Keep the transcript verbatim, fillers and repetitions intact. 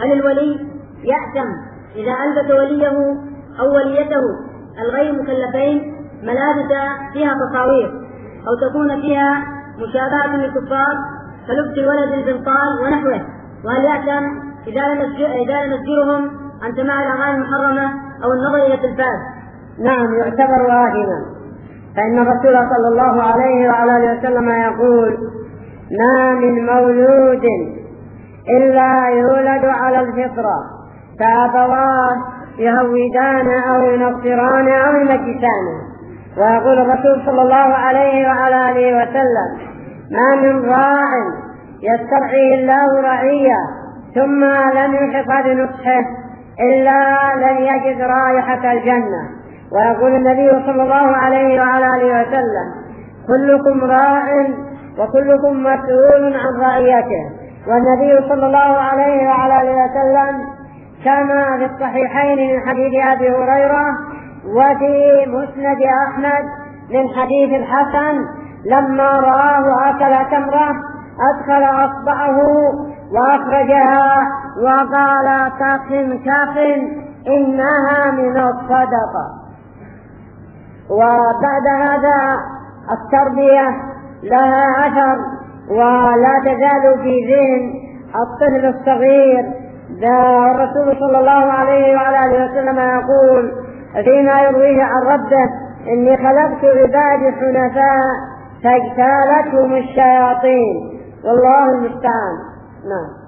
هل الولي يأثم إذا ألبس وليه أو وليته الغير مكلفين ملابس فيها تصاوير أو تكون فيها مشابهة للكفار كلبس الولد البنطال ونحوه؟ وهل يأثم إذا لم يزجرهم عن سماع الأغاني المحرمة أو النظر إلى التلفاز؟ نعم، يعتبر آثما، فإن الرسول صلى الله عليه وعلى آله وسلم يقول: ما من مولود إلا يولد على الفطرة فأبواه يهودان أو ينصران أو يمجسانه. ويقول الرسول صلى الله عليه وعلى آله وسلم: ما من راع يسترعيه الله رعية ثم لم يحق بنصحه إلا لن يجد رائحة الجنة. ويقول النبي صلى الله عليه وعلى آله وسلم: كلكم راع وكلكم مسؤول عن رعيته. والنبي صلى الله عليه وعلى آله وسلم كما في الصحيحين من حديث أبي هريرة وفي مسند أحمد من حديث الحسن لما رآه أكل تمرة أدخل أصبعه وأخرجها وقال: كاف كاف إنها من الصدقة. وبعد هذا التربية لها أثر ولا تزال في ذهن الطفل الصغير. الرسول صلى الله عليه وعلى آله وسلم يقول فيما يرويه عن ربه: إني خلقت عبادي حنفاء فاجتالتهم الشياطين، والله المستعان. نعم.